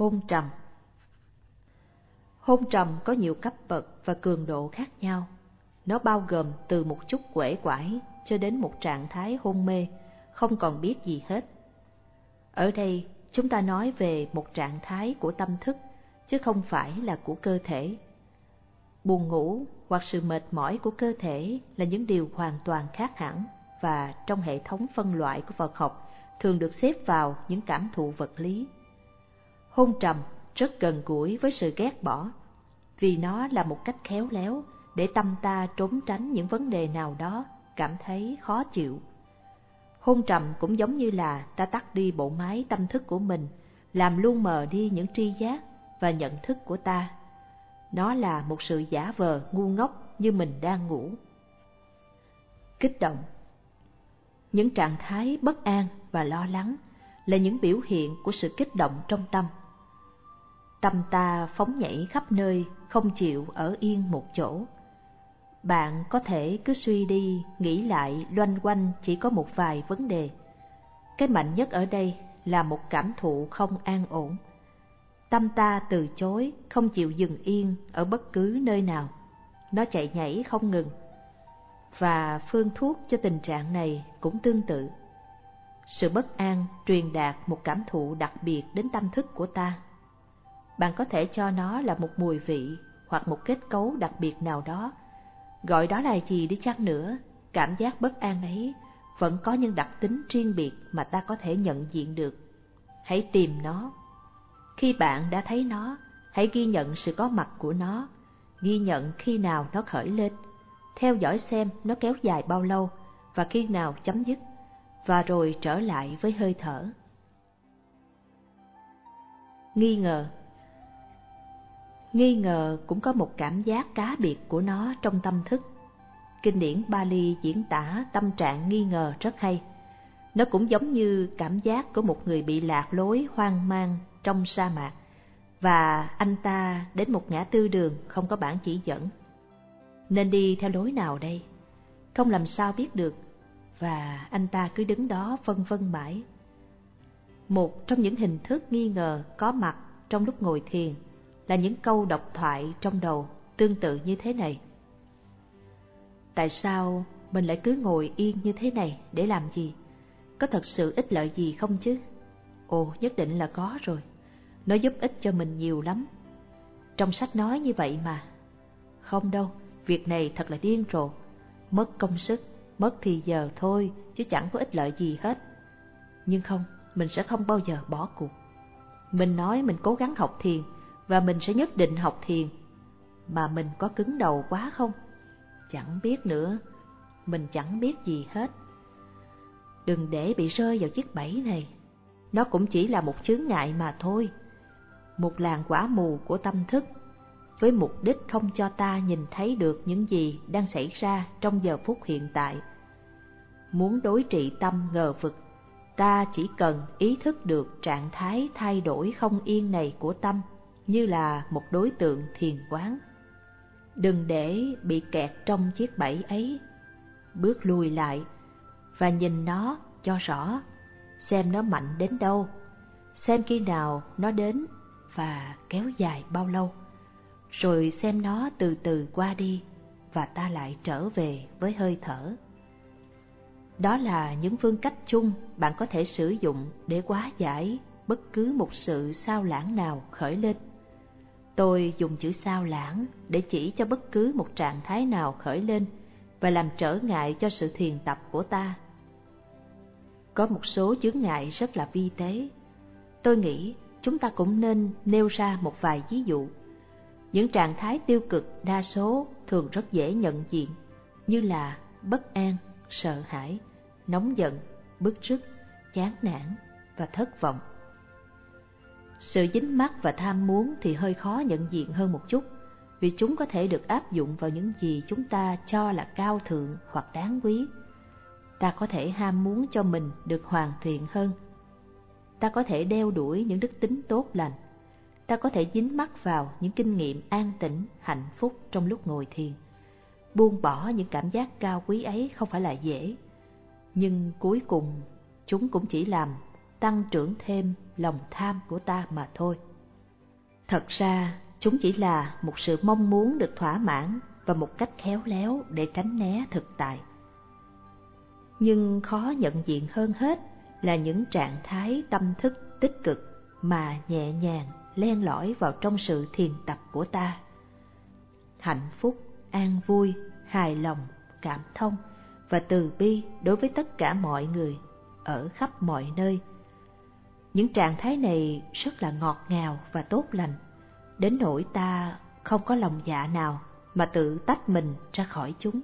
Hôn trầm. Hôn trầm có nhiều cấp bậc và cường độ khác nhau. Nó bao gồm từ một chút uể oải cho đến một trạng thái hôn mê, không còn biết gì hết. Ở đây chúng ta nói về một trạng thái của tâm thức, chứ không phải là của cơ thể. Buồn ngủ hoặc sự mệt mỏi của cơ thể là những điều hoàn toàn khác hẳn, và trong hệ thống phân loại của Phật học thường được xếp vào những cảm thụ vật lý. Hôn trầm rất gần gũi với sự ghét bỏ, vì nó là một cách khéo léo để tâm ta trốn tránh những vấn đề nào đó cảm thấy khó chịu. Hôn trầm cũng giống như là ta tắt đi bộ máy tâm thức của mình, làm lu mờ đi những tri giác và nhận thức của ta. Nó là một sự giả vờ ngu ngốc như mình đang ngủ. Kích động. Những trạng thái bất an và lo lắng là những biểu hiện của sự kích động trong tâm. Tâm ta phóng nhảy khắp nơi, không chịu ở yên một chỗ. Bạn có thể cứ suy đi, nghĩ lại loanh quanh chỉ có một vài vấn đề. Cái mạnh nhất ở đây là một cảm thụ không an ổn. Tâm ta từ chối, không chịu dừng yên ở bất cứ nơi nào. Nó chạy nhảy không ngừng. Và phương thuốc cho tình trạng này cũng tương tự. Sự bất an truyền đạt một cảm thụ đặc biệt đến tâm thức của ta. Bạn có thể cho nó là một mùi vị hoặc một kết cấu đặc biệt nào đó. Gọi đó là gì đi chăng nữa, cảm giác bất an ấy vẫn có những đặc tính riêng biệt mà ta có thể nhận diện được. Hãy tìm nó. Khi bạn đã thấy nó, hãy ghi nhận sự có mặt của nó, ghi nhận khi nào nó khởi lên, theo dõi xem nó kéo dài bao lâu và khi nào chấm dứt, và rồi trở lại với hơi thở. Nghi ngờ. Nghi ngờ cũng có một cảm giác cá biệt của nó trong tâm thức. Kinh điển Pali diễn tả tâm trạng nghi ngờ rất hay. Nó cũng giống như cảm giác của một người bị lạc lối hoang mang trong sa mạc, và anh ta đến một ngã tư đường không có bảng chỉ dẫn. Nên đi theo lối nào đây? Không làm sao biết được, và anh ta cứ đứng đó phân vân mãi. Một trong những hình thức nghi ngờ có mặt trong lúc ngồi thiền là những câu độc thoại trong đầu tương tự như thế này. Tại sao mình lại cứ ngồi yên như thế này để làm gì? Có thật sự ích lợi gì không chứ? Ồ, nhất định là có rồi. Nó giúp ích cho mình nhiều lắm. Trong sách nói như vậy mà. Không đâu, việc này thật là điên rồ. Mất công sức, mất thì giờ thôi, chứ chẳng có ích lợi gì hết. Nhưng không, mình sẽ không bao giờ bỏ cuộc. Mình nói mình cố gắng học thiền, và mình sẽ nhất định học thiền. Mà mình có cứng đầu quá không? Chẳng biết nữa, mình chẳng biết gì hết. Đừng để bị rơi vào chiếc bẫy này. Nó cũng chỉ là một chướng ngại mà thôi. Một làn quả mù của tâm thức, với mục đích không cho ta nhìn thấy được những gì đang xảy ra trong giờ phút hiện tại. Muốn đối trị tâm ngờ vực, ta chỉ cần ý thức được trạng thái thay đổi không yên này của tâm như là một đối tượng thiền quán. Đừng để bị kẹt trong chiếc bẫy ấy. Bước lùi lại và nhìn nó cho rõ, xem nó mạnh đến đâu, xem khi nào nó đến và kéo dài bao lâu, rồi xem nó từ từ qua đi và ta lại trở về với hơi thở. Đó là những phương cách chung bạn có thể sử dụng để hóa giải bất cứ một sự sao lãng nào khởi lên. Tôi dùng chữ sao lãng để chỉ cho bất cứ một trạng thái nào khởi lên và làm trở ngại cho sự thiền tập của ta. Có một số chướng ngại rất là vi tế. Tôi nghĩ chúng ta cũng nên nêu ra một vài ví dụ. Những trạng thái tiêu cực đa số thường rất dễ nhận diện, như là bất an, sợ hãi, nóng giận, bức rứt, chán nản và thất vọng. Sự dính mắc và tham muốn thì hơi khó nhận diện hơn một chút, vì chúng có thể được áp dụng vào những gì chúng ta cho là cao thượng hoặc đáng quý. Ta có thể ham muốn cho mình được hoàn thiện hơn. Ta có thể đeo đuổi những đức tính tốt lành. Ta có thể dính mắc vào những kinh nghiệm an tĩnh, hạnh phúc trong lúc ngồi thiền. Buông bỏ những cảm giác cao quý ấy không phải là dễ, nhưng cuối cùng chúng cũng chỉ làm tăng trưởng thêm lòng tham của ta mà thôi. Thật ra, chúng chỉ là một sự mong muốn được thỏa mãn và một cách khéo léo để tránh né thực tại. Nhưng khó nhận diện hơn hết là những trạng thái tâm thức tích cực mà nhẹ nhàng len lỏi vào trong sự thiền tập của ta. Hạnh phúc, an vui, hài lòng, cảm thông và từ bi đối với tất cả mọi người, ở khắp mọi nơi. Những trạng thái này rất là ngọt ngào và tốt lành, đến nỗi ta không có lòng dạ nào mà tự tách mình ra khỏi chúng.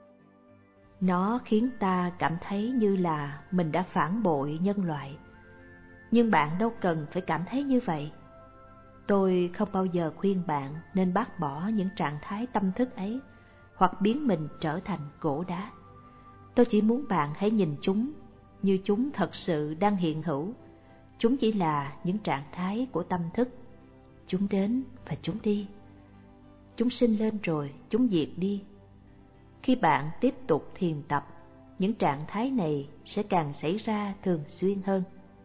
Nó khiến ta cảm thấy như là mình đã phản bội nhân loại. Nhưng bạn đâu cần phải cảm thấy như vậy. Tôi không bao giờ khuyên bạn nên bác bỏ những trạng thái tâm thức ấy hoặc biến mình trở thành gỗ đá. Tôi chỉ muốn bạn hãy nhìn chúng như chúng thật sự đang hiện hữu. Chúng chỉ là những trạng thái của tâm thức. Chúng đến và chúng đi. Chúng sinh lên rồi chúng diệt đi. Khi bạn tiếp tục thiền tập, những trạng thái này sẽ càng xảy ra thường xuyên hơn.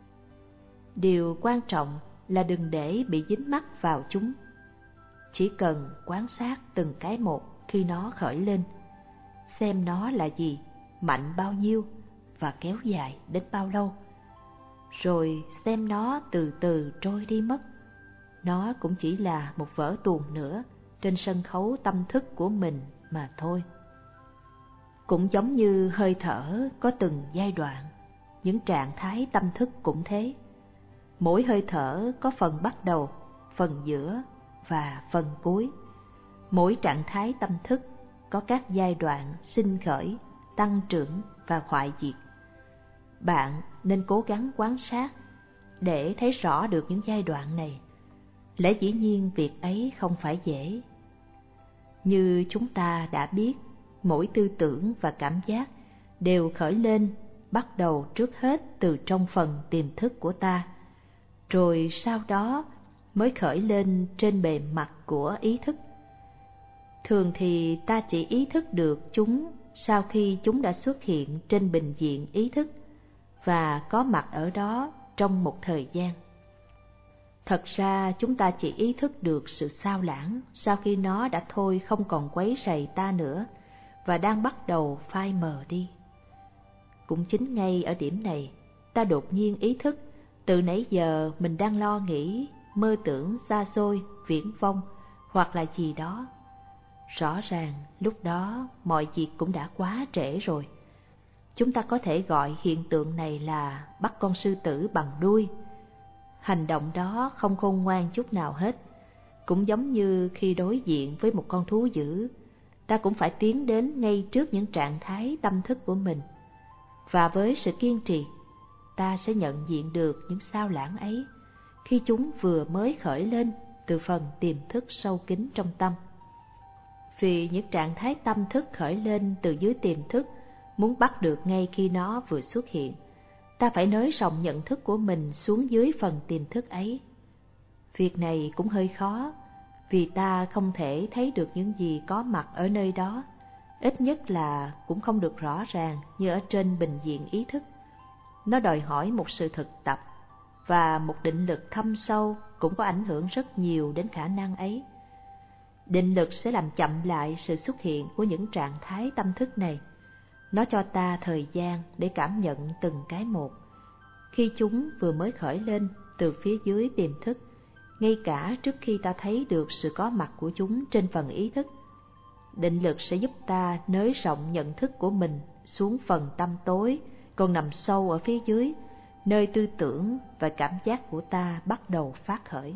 Điều quan trọng là đừng để bị dính mắc vào chúng. Chỉ cần quan sát từng cái một khi nó khởi lên, xem nó là gì, mạnh bao nhiêu và kéo dài đến bao lâu, rồi xem nó từ từ trôi đi mất. Nó cũng chỉ là một vở tuồng nữa trên sân khấu tâm thức của mình mà thôi. Cũng giống như hơi thở có từng giai đoạn, những trạng thái tâm thức cũng thế. Mỗi hơi thở có phần bắt đầu, phần giữa và phần cuối. Mỗi trạng thái tâm thức có các giai đoạn sinh khởi, tăng trưởng và hoại diệt. Bạn nên cố gắng quan sát để thấy rõ được những giai đoạn này. Lẽ dĩ nhiên việc ấy không phải dễ. Như chúng ta đã biết, mỗi tư tưởng và cảm giác đều khởi lên bắt đầu trước hết từ trong phần tiềm thức của ta, rồi sau đó mới khởi lên trên bề mặt của ý thức. Thường thì ta chỉ ý thức được chúng sau khi chúng đã xuất hiện trên bình diện ý thức và có mặt ở đó trong một thời gian. Thật ra chúng ta chỉ ý thức được sự xao lãng sau khi nó đã thôi không còn quấy rầy ta nữa và đang bắt đầu phai mờ đi. Cũng chính ngay ở điểm này, ta đột nhiên ý thức từ nãy giờ mình đang lo nghĩ, mơ tưởng xa xôi, viển vông hoặc là gì đó. Rõ ràng lúc đó mọi việc cũng đã quá trễ rồi. Chúng ta có thể gọi hiện tượng này là bắt con sư tử bằng đuôi. Hành động đó không khôn ngoan chút nào hết. Cũng giống như khi đối diện với một con thú dữ, ta cũng phải tiến đến ngay trước những trạng thái tâm thức của mình. Và với sự kiên trì, ta sẽ nhận diện được những xao lãng ấy khi chúng vừa mới khởi lên từ phần tiềm thức sâu kín trong tâm. Vì những trạng thái tâm thức khởi lên từ dưới tiềm thức muốn bắt được ngay khi nó vừa xuất hiện, ta phải nới rộng nhận thức của mình xuống dưới phần tiềm thức ấy. Việc này cũng hơi khó, vì ta không thể thấy được những gì có mặt ở nơi đó, ít nhất là cũng không được rõ ràng như ở trên bình diện ý thức. Nó đòi hỏi một sự thực tập, và một định lực thâm sâu cũng có ảnh hưởng rất nhiều đến khả năng ấy. Định lực sẽ làm chậm lại sự xuất hiện của những trạng thái tâm thức này. Nó cho ta thời gian để cảm nhận từng cái một. Khi chúng vừa mới khởi lên từ phía dưới tiềm thức, ngay cả trước khi ta thấy được sự có mặt của chúng trên phần ý thức, định lực sẽ giúp ta nới rộng nhận thức của mình xuống phần tâm tối còn nằm sâu ở phía dưới, nơi tư tưởng và cảm giác của ta bắt đầu phát khởi.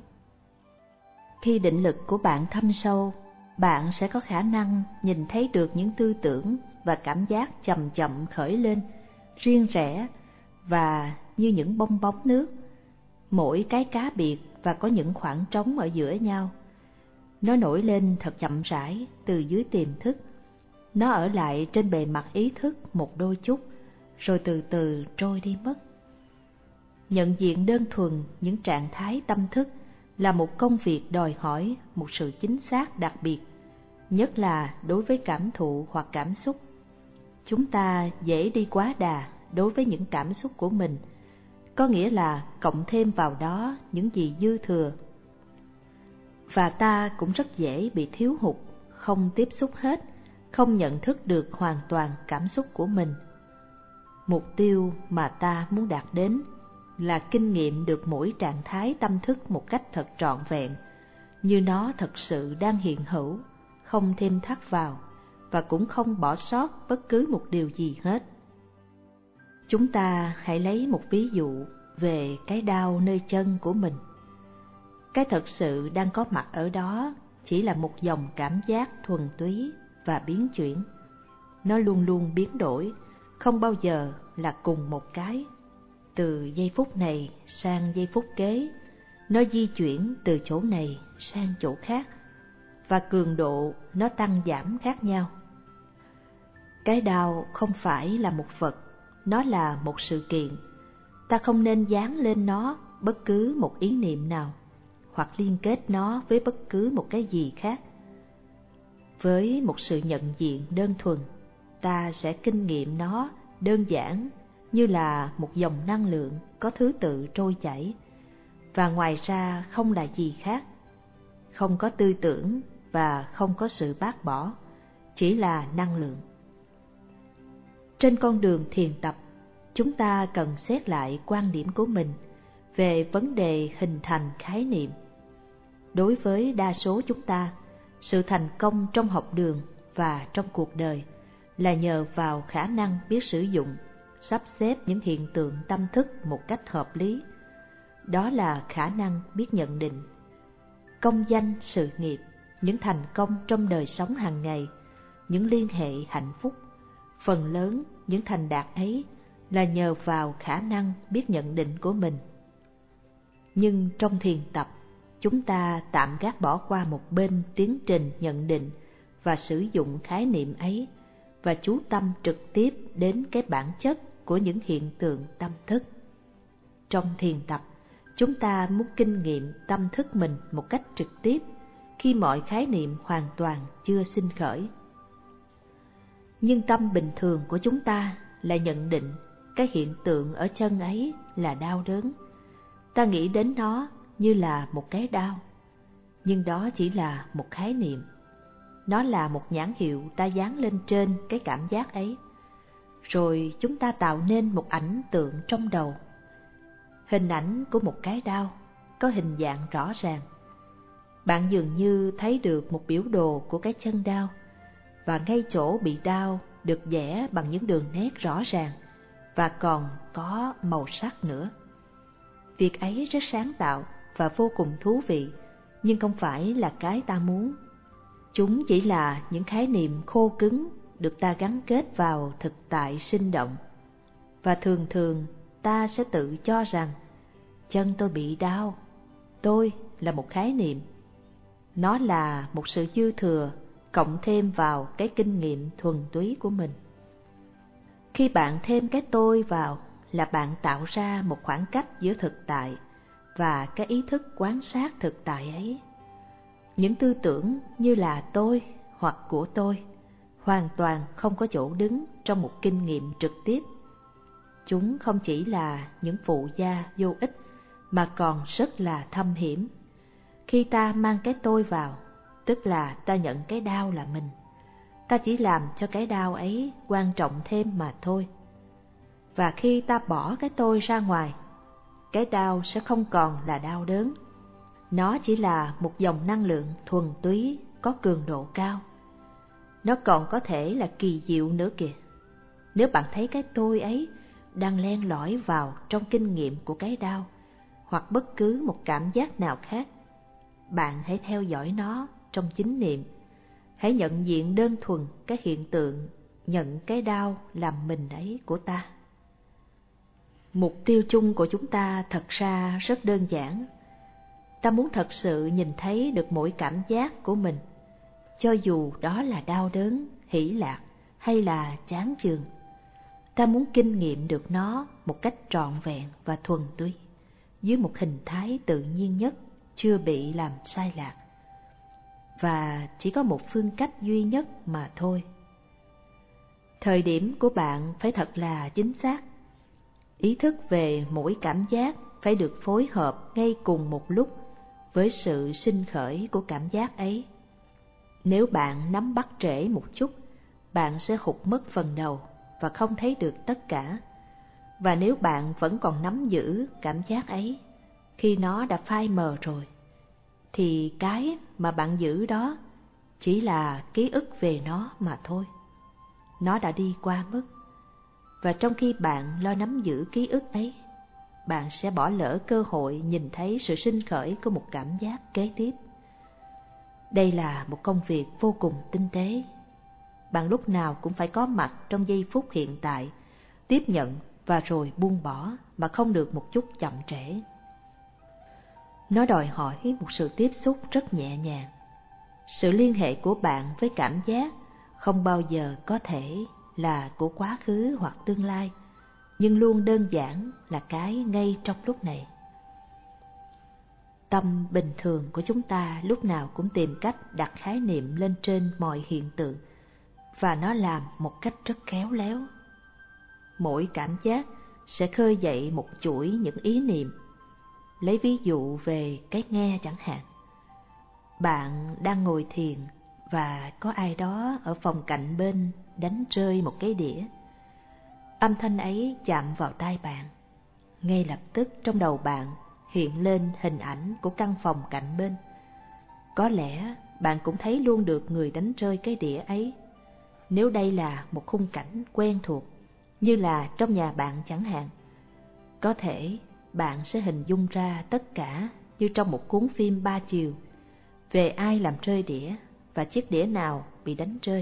Khi định lực của bạn thâm sâu, bạn sẽ có khả năng nhìn thấy được những tư tưởng và cảm giác chậm chậm khởi lên, riêng rẽ và như những bong bóng nước, mỗi cái cá biệt và có những khoảng trống ở giữa nhau. Nó nổi lên thật chậm rãi từ dưới tiềm thức. Nó ở lại trên bề mặt ý thức một đôi chút, rồi từ từ trôi đi mất. Nhận diện đơn thuần những trạng thái tâm thức là một công việc đòi hỏi một sự chính xác đặc biệt, nhất là đối với cảm thụ hoặc cảm xúc. Chúng ta dễ đi quá đà đối với những cảm xúc của mình, có nghĩa là cộng thêm vào đó những gì dư thừa. Và ta cũng rất dễ bị thiếu hụt, không tiếp xúc hết, không nhận thức được hoàn toàn cảm xúc của mình. Mục tiêu mà ta muốn đạt đến là kinh nghiệm được mỗi trạng thái tâm thức một cách thật trọn vẹn, như nó thật sự đang hiện hữu, không thêm thắt vào và cũng không bỏ sót bất cứ một điều gì hết. Chúng ta hãy lấy một ví dụ về cái đau nơi chân của mình. Cái thật sự đang có mặt ở đó chỉ là một dòng cảm giác thuần túy và biến chuyển. Nó luôn luôn biến đổi, không bao giờ là cùng một cái. Từ giây phút này sang giây phút kế, nó di chuyển từ chỗ này sang chỗ khác, và cường độ nó tăng giảm khác nhau. Cái đau không phải là một vật, nó là một sự kiện. Ta không nên dán lên nó bất cứ một ý niệm nào, hoặc liên kết nó với bất cứ một cái gì khác. Với một sự nhận diện đơn thuần, ta sẽ kinh nghiệm nó đơn giản như là một dòng năng lượng có thứ tự trôi chảy, và ngoài ra không là gì khác. Không có tư tưởng và không có sự bác bỏ, chỉ là năng lượng. Trên con đường thiền tập, chúng ta cần xét lại quan điểm của mình về vấn đề hình thành khái niệm. Đối với đa số chúng ta, sự thành công trong học đường và trong cuộc đời là nhờ vào khả năng biết sử dụng, sắp xếp những hiện tượng tâm thức một cách hợp lý. Đó là khả năng biết nhận định. Công danh, sự nghiệp, những thành công trong đời sống hàng ngày, những liên hệ hạnh phúc, phần lớn những thành đạt ấy là nhờ vào khả năng biết nhận định của mình. Nhưng trong thiền tập, chúng ta tạm gác bỏ qua một bên tiến trình nhận định và sử dụng khái niệm ấy, và chú tâm trực tiếp đến cái bản chất của những hiện tượng tâm thức. Trong thiền tập, chúng ta muốn kinh nghiệm tâm thức mình một cách trực tiếp khi mọi khái niệm hoàn toàn chưa sinh khởi. Nhưng tâm bình thường của chúng ta là nhận định cái hiện tượng ở chân ấy là đau đớn. Ta nghĩ đến nó như là một cái đau, nhưng đó chỉ là một khái niệm. Nó là một nhãn hiệu ta dán lên trên cái cảm giác ấy. Rồi chúng ta tạo nên một ảnh tượng trong đầu. Hình ảnh của một cái đau có hình dạng rõ ràng. Bạn dường như thấy được một biểu đồ của cái chân đau, và ngay chỗ bị đau được vẽ bằng những đường nét rõ ràng và còn có màu sắc nữa. Việc ấy rất sáng tạo và vô cùng thú vị, nhưng không phải là cái ta muốn. Chúng chỉ là những khái niệm khô cứng được ta gắn kết vào thực tại sinh động. Và thường thường ta sẽ tự cho rằng chân tôi bị đau, tôi là một khái niệm. Nó là một sự dư thừa cộng thêm vào cái kinh nghiệm thuần túy của mình. Khi bạn thêm cái tôi vào là bạn tạo ra một khoảng cách giữa thực tại và cái ý thức quan sát thực tại ấy. Những tư tưởng như là tôi hoặc của tôi hoàn toàn không có chỗ đứng trong một kinh nghiệm trực tiếp. Chúng không chỉ là những phụ gia vô ích mà còn rất là thâm hiểm. Khi ta mang cái tôi vào, tức là ta nhận cái đau là mình. Ta chỉ làm cho cái đau ấy quan trọng thêm mà thôi. Và khi ta bỏ cái tôi ra ngoài, cái đau sẽ không còn là đau đớn. Nó chỉ là một dòng năng lượng thuần túy có cường độ cao. Nó còn có thể là kỳ diệu nữa kìa. Nếu bạn thấy cái tôi ấy đang len lỏi vào trong kinh nghiệm của cái đau, hoặc bất cứ một cảm giác nào khác, bạn hãy theo dõi nó trong chính niệm. Hãy nhận diện đơn thuần cái hiện tượng nhận cái đau làm mình ấy của ta. Mục tiêu chung của chúng ta thật ra rất đơn giản. Ta muốn thật sự nhìn thấy được mỗi cảm giác của mình, cho dù đó là đau đớn, hỷ lạc hay là chán chường. Ta muốn kinh nghiệm được nó một cách trọn vẹn và thuần túy, dưới một hình thái tự nhiên nhất, chưa bị làm sai lạc. Và chỉ có một phương cách duy nhất mà thôi. Thời điểm của bạn phải thật là chính xác. Ý thức về mỗi cảm giác phải được phối hợp ngay cùng một lúc với sự sinh khởi của cảm giác ấy. Nếu bạn nắm bắt trễ một chút, bạn sẽ hụt mất phần đầu và không thấy được tất cả. Và nếu bạn vẫn còn nắm giữ cảm giác ấy, khi nó đã phai mờ rồi, thì cái mà bạn giữ đó chỉ là ký ức về nó mà thôi. Nó đã đi qua mất. Và trong khi bạn lo nắm giữ ký ức ấy, bạn sẽ bỏ lỡ cơ hội nhìn thấy sự sinh khởi của một cảm giác kế tiếp. Đây là một công việc vô cùng tinh tế. Bạn lúc nào cũng phải có mặt trong giây phút hiện tại, tiếp nhận và rồi buông bỏ mà không được một chút chậm trễ. Nó đòi hỏi một sự tiếp xúc rất nhẹ nhàng. Sự liên hệ của bạn với cảm giác không bao giờ có thể là của quá khứ hoặc tương lai, nhưng luôn đơn giản là cái ngay trong lúc này. Tâm bình thường của chúng ta lúc nào cũng tìm cách đặt khái niệm lên trên mọi hiện tượng, và nó làm một cách rất khéo léo. Mỗi cảm giác sẽ khơi dậy một chuỗi những ý niệm. Lấy ví dụ về cái nghe chẳng hạn. Bạn đang ngồi thiền và có ai đó ở phòng cạnh bên đánh rơi một cái đĩa. Âm thanh ấy chạm vào tai bạn. Ngay lập tức trong đầu bạn hiện lên hình ảnh của căn phòng cạnh bên. Có lẽ bạn cũng thấy luôn được người đánh rơi cái đĩa ấy. Nếu đây là một khung cảnh quen thuộc, như là trong nhà bạn chẳng hạn, có thể bạn sẽ hình dung ra tất cả như trong một cuốn phim 3 chiều về ai làm rơi đĩa và chiếc đĩa nào bị đánh rơi.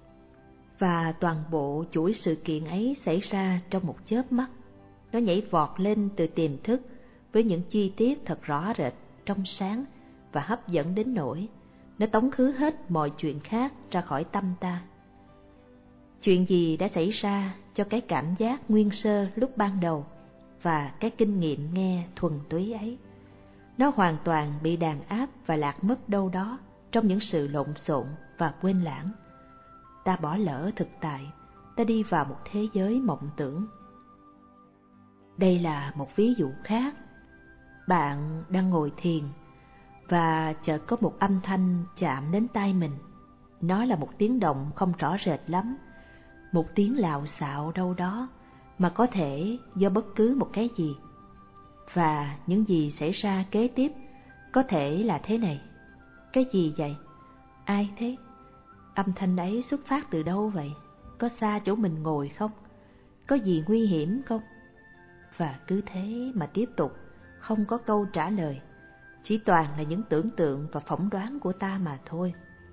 Và toàn bộ chuỗi sự kiện ấy xảy ra trong một chớp mắt. Nó nhảy vọt lên từ tiềm thức với những chi tiết thật rõ rệt, trong sáng và hấp dẫn đến nỗi nó tống khứ hết mọi chuyện khác ra khỏi tâm ta. Chuyện gì đã xảy ra cho cái cảm giác nguyên sơ lúc ban đầu và cái kinh nghiệm nghe thuần túy ấy? Nó hoàn toàn bị đàn áp và lạc mất đâu đó trong những sự lộn xộn và quên lãng. Ta bỏ lỡ thực tại, ta đi vào một thế giới mộng tưởng. Đây là một ví dụ khác. Bạn đang ngồi thiền và chợt có một âm thanh chạm đến tai mình. Nó là một tiếng động không rõ rệt lắm, một tiếng lạo xạo đâu đó mà có thể do bất cứ một cái gì. Và những gì xảy ra kế tiếp có thể là thế này: cái gì vậy? Ai thế? Âm thanh ấy xuất phát từ đâu vậy? Có xa chỗ mình ngồi không? Có gì nguy hiểm không? Và cứ thế mà tiếp tục, không có câu trả lời, chỉ toàn là những tưởng tượng và phỏng đoán của ta mà thôi.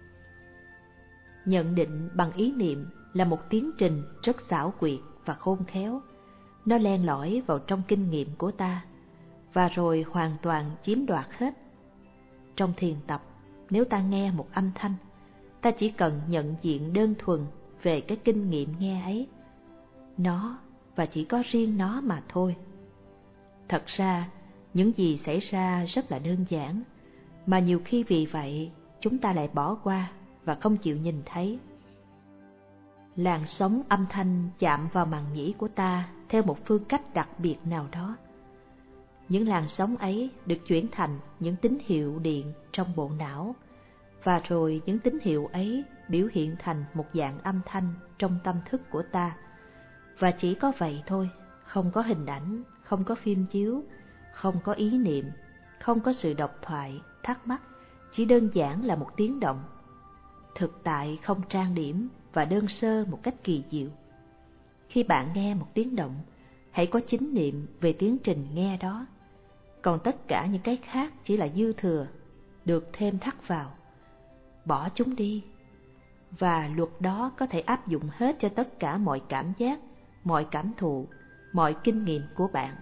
Nhận định bằng ý niệm là một tiến trình rất xảo quyệt và khôn khéo. Nó len lỏi vào trong kinh nghiệm của ta và rồi hoàn toàn chiếm đoạt hết. Trong thiền tập, nếu ta nghe một âm thanh, ta chỉ cần nhận diện đơn thuần về cái kinh nghiệm nghe ấy, nó và chỉ có riêng nó mà thôi. Thật ra, những gì xảy ra rất là đơn giản, mà nhiều khi vì vậy chúng ta lại bỏ qua và không chịu nhìn thấy. Làn sóng âm thanh chạm vào màng nhĩ của ta theo một phương cách đặc biệt nào đó. Những làn sóng ấy được chuyển thành những tín hiệu điện trong bộ não, và rồi những tín hiệu ấy biểu hiện thành một dạng âm thanh trong tâm thức của ta. Và chỉ có vậy thôi, không có hình ảnh, không có phim chiếu, không có ý niệm, không có sự độc thoại, thắc mắc, chỉ đơn giản là một tiếng động. Thực tại không trang điểm và đơn sơ một cách kỳ diệu. Khi bạn nghe một tiếng động, hãy có chánh niệm về tiến trình nghe đó. Còn tất cả những cái khác chỉ là dư thừa, được thêm thắt vào. Bỏ chúng đi. Và luật đó có thể áp dụng hết cho tất cả mọi cảm giác, mọi cảm thụ, mọi kinh nghiệm của bạn.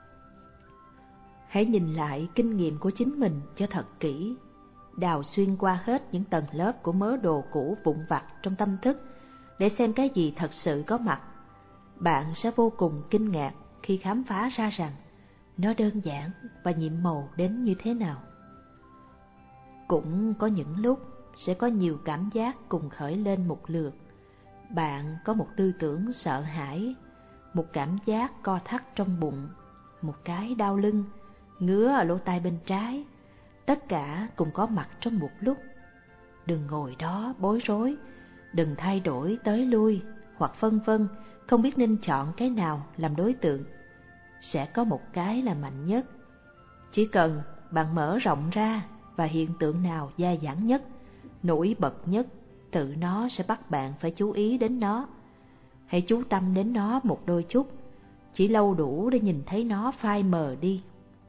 Hãy nhìn lại kinh nghiệm của chính mình cho thật kỹ, đào xuyên qua hết những tầng lớp của mớ đồ cũ vụn vặt trong tâm thức để xem cái gì thật sự có mặt. Bạn sẽ vô cùng kinh ngạc khi khám phá ra rằng nó đơn giản và nhiệm màu đến như thế nào. Cũng có những lúc sẽ có nhiều cảm giác cùng khởi lên một lượt. Bạn có một tư tưởng sợ hãi, một cảm giác co thắt trong bụng, một cái đau lưng, ngứa ở lỗ tai bên trái. tất cả cùng có mặt trong một lúc. Đừng ngồi đó bối rối, đừng thay đổi tới lui hoặc phân vân, không biết nên chọn cái nào làm đối tượng. Sẽ có một cái là mạnh nhất. Chỉ cần bạn mở rộng ra và hiện tượng nào dai dẳng nhất, nổi bật nhất, tự nó sẽ bắt bạn phải chú ý đến nó. Hãy chú tâm đến nó một đôi chút, chỉ lâu đủ để nhìn thấy nó phai mờ đi.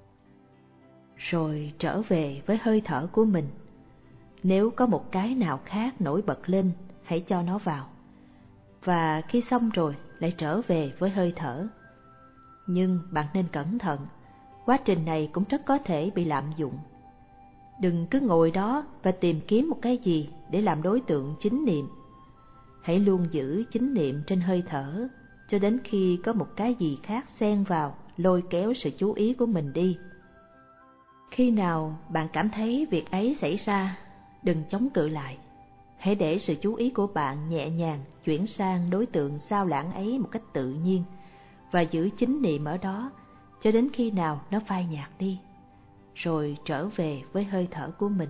Rồi trở về với hơi thở của mình. Nếu có một cái nào khác nổi bật lên, hãy cho nó vào. Và khi xong rồi, lại trở về với hơi thở. Nhưng bạn nên cẩn thận, quá trình này cũng rất có thể bị lạm dụng. Đừng cứ ngồi đó và tìm kiếm một cái gì để làm đối tượng chính niệm. Hãy luôn giữ chính niệm trên hơi thở, cho đến khi có một cái gì khác xen vào, lôi kéo sự chú ý của mình đi. Khi nào bạn cảm thấy việc ấy xảy ra, đừng chống cự lại. Hãy để sự chú ý của bạn nhẹ nhàng chuyển sang đối tượng sao lãng ấy một cách tự nhiên, và giữ chính niệm ở đó cho đến khi nào nó phai nhạt đi, rồi trở về với hơi thở của mình.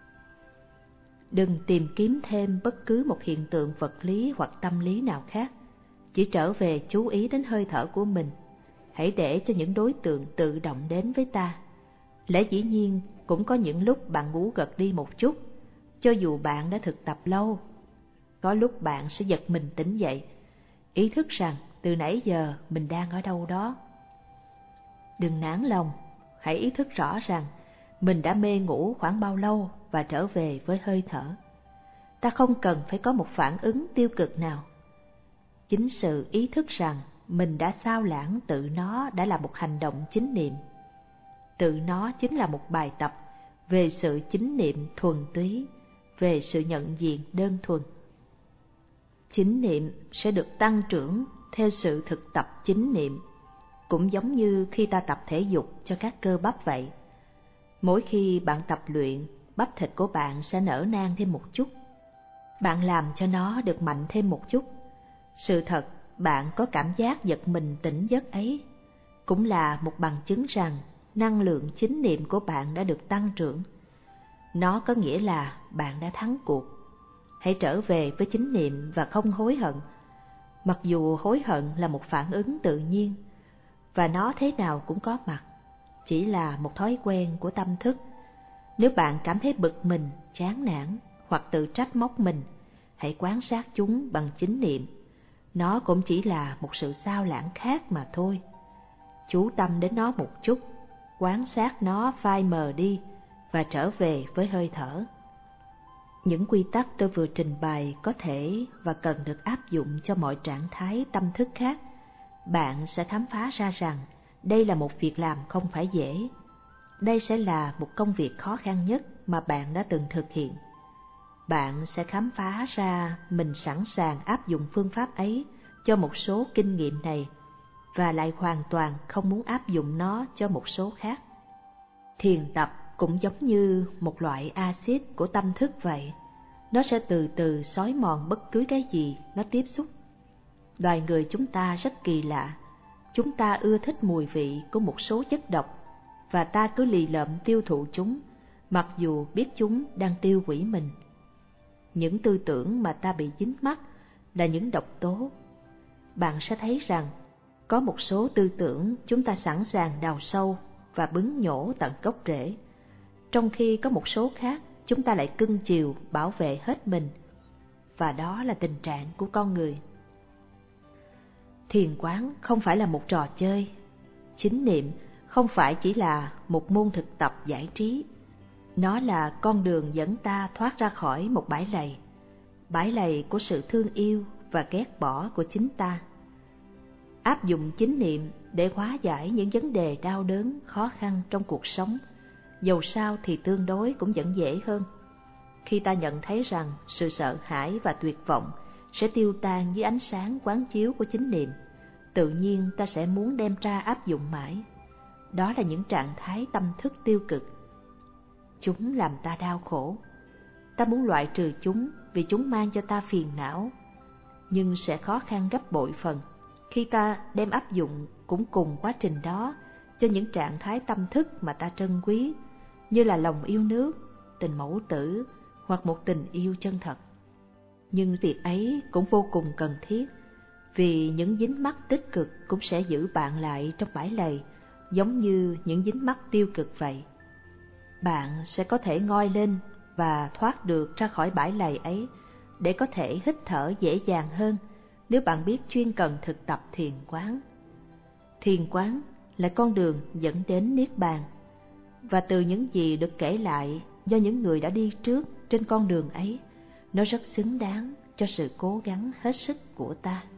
Đừng tìm kiếm thêm bất cứ một hiện tượng vật lý hoặc tâm lý nào khác, chỉ trở về chú ý đến hơi thở của mình. Hãy để cho những đối tượng tự động đến với ta. Lẽ dĩ nhiên cũng có những lúc bạn ngủ gật đi một chút, cho dù bạn đã thực tập lâu. Có lúc bạn sẽ giật mình tỉnh dậy, ý thức rằng từ nãy giờ mình đang ở đâu đó. Đừng nản lòng, hãy ý thức rõ rằng mình đã mê ngủ khoảng bao lâu và trở về với hơi thở. Ta không cần phải có một phản ứng tiêu cực nào. Chính sự ý thức rằng mình đã sao lãng tự nó đã là một hành động chính niệm. Tự nó chính là một bài tập về sự chính niệm thuần túy, về sự nhận diện đơn thuần. Chính niệm sẽ được tăng trưởng theo sự thực tập chính niệm, cũng giống như khi ta tập thể dục cho các cơ bắp vậy. Mỗi khi bạn tập luyện, bắp thịt của bạn sẽ nở nang thêm một chút. Bạn làm cho nó được mạnh thêm một chút. Sự thật, bạn có cảm giác giật mình tỉnh giấc ấy, cũng là một bằng chứng rằng năng lượng chính niệm của bạn đã được tăng trưởng. Nó có nghĩa là bạn đã thắng cuộc. Hãy trở về với chính niệm và không hối hận. Mặc dù hối hận là một phản ứng tự nhiên, và nó thế nào cũng có mặt, chỉ là một thói quen của tâm thức. Nếu bạn cảm thấy bực mình, chán nản hoặc tự trách móc mình, hãy quan sát chúng bằng chính niệm. Nó cũng chỉ là một sự sao lãng khác mà thôi. Chú tâm đến nó một chút, quan sát nó phai mờ đi và trở về với hơi thở. Những quy tắc tôi vừa trình bày có thể và cần được áp dụng cho mọi trạng thái tâm thức khác. Bạn sẽ khám phá ra rằng đây là một việc làm không phải dễ. Đây sẽ là một công việc khó khăn nhất mà bạn đã từng thực hiện. Bạn sẽ khám phá ra mình sẵn sàng áp dụng phương pháp ấy cho một số kinh nghiệm này, và lại hoàn toàn không muốn áp dụng nó cho một số khác. Thiền tập cũng giống như một loại axit của tâm thức vậy. Nó sẽ từ từ xói mòn bất cứ cái gì nó tiếp xúc. Loài người chúng ta rất kỳ lạ. Chúng ta ưa thích mùi vị của một số chất độc, và ta cứ lì lợm tiêu thụ chúng, mặc dù biết chúng đang tiêu hủy mình. Những tư tưởng mà ta bị dính mắc là những độc tố. Bạn sẽ thấy rằng có một số tư tưởng chúng ta sẵn sàng đào sâu và bứng nhổ tận gốc rễ, trong khi có một số khác chúng ta lại cưng chiều bảo vệ hết mình, và đó là tình trạng của con người. Thiền quán không phải là một trò chơi, chính niệm không phải chỉ là một môn thực tập giải trí. Nó là con đường dẫn ta thoát ra khỏi một bãi lầy của sự thương yêu và ghét bỏ của chính ta. Áp dụng chính niệm để hóa giải những vấn đề đau đớn, khó khăn trong cuộc sống, dầu sao thì tương đối cũng vẫn dễ hơn. Khi ta nhận thấy rằng sự sợ hãi và tuyệt vọng sẽ tiêu tan dưới ánh sáng quán chiếu của chính niệm, tự nhiên ta sẽ muốn đem ra áp dụng mãi. Đó là những trạng thái tâm thức tiêu cực. Chúng làm ta đau khổ. Ta muốn loại trừ chúng vì chúng mang cho ta phiền não, nhưng sẽ khó khăn gấp bội phần khi ta đem áp dụng cũng cùng quá trình đó cho những trạng thái tâm thức mà ta trân quý, như là lòng yêu nước, tình mẫu tử hoặc một tình yêu chân thật. Nhưng việc ấy cũng vô cùng cần thiết, vì những dính mắc tích cực cũng sẽ giữ bạn lại trong bãi lầy, giống như những dính mắc tiêu cực vậy. Bạn sẽ có thể ngoi lên và thoát được ra khỏi bãi lầy ấy để có thể hít thở dễ dàng hơn nếu bạn biết chuyên cần thực tập thiền quán. Thiền quán là con đường dẫn đến Niết Bàn, và từ những gì được kể lại do những người đã đi trước trên con đường ấy, nó rất xứng đáng cho sự cố gắng hết sức của ta.